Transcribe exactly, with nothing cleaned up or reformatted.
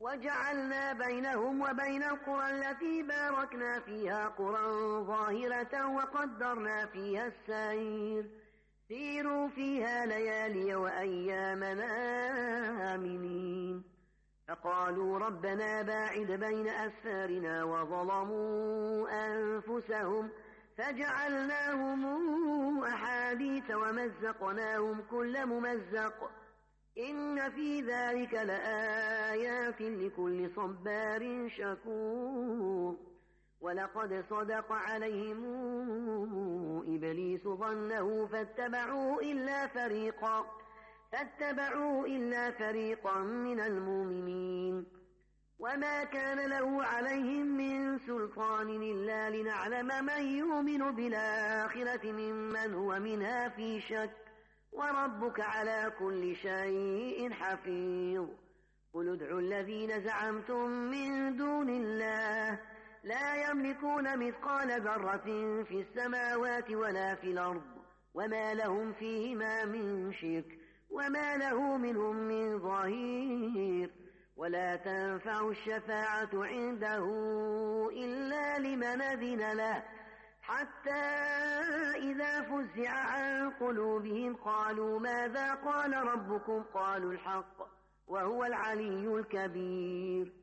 وجعلنا بينهم وبين القرى التي باركنا فيها قرى ظاهرة وقدرنا فيها السير سيروا فيها ليالي وأيامنا آمنين فقالوا ربنا باعد بين أسفارنا وظلموا أنفسهم فجعلناهم أحاديث ومزقناهم كل ممزق إن في ذلك لآيات لكل صبار شكور ولقد صدق عليهم إبليس ظنه فاتبعوه إلا فريقا فاتبعوه إلا فريقا من المؤمنين وما كان له عليهم من سلطان إلا لنعلم من يؤمن بالآخرة ممن هو منها في شك وربك على كل شيء حفيظ قل ادعوا الذين زعمتم من دون الله لا يملكون مثقال ذرة في السماوات ولا في الأرض وما لهم فيهما من شرك وما له منهم من ظهير ولا تنفع الشفاعة عنده إلا لمن أذن له حتى إذا فزع عن قلوبهم قالوا ماذا قال ربكم قالوا الحق وهو العلي الكبير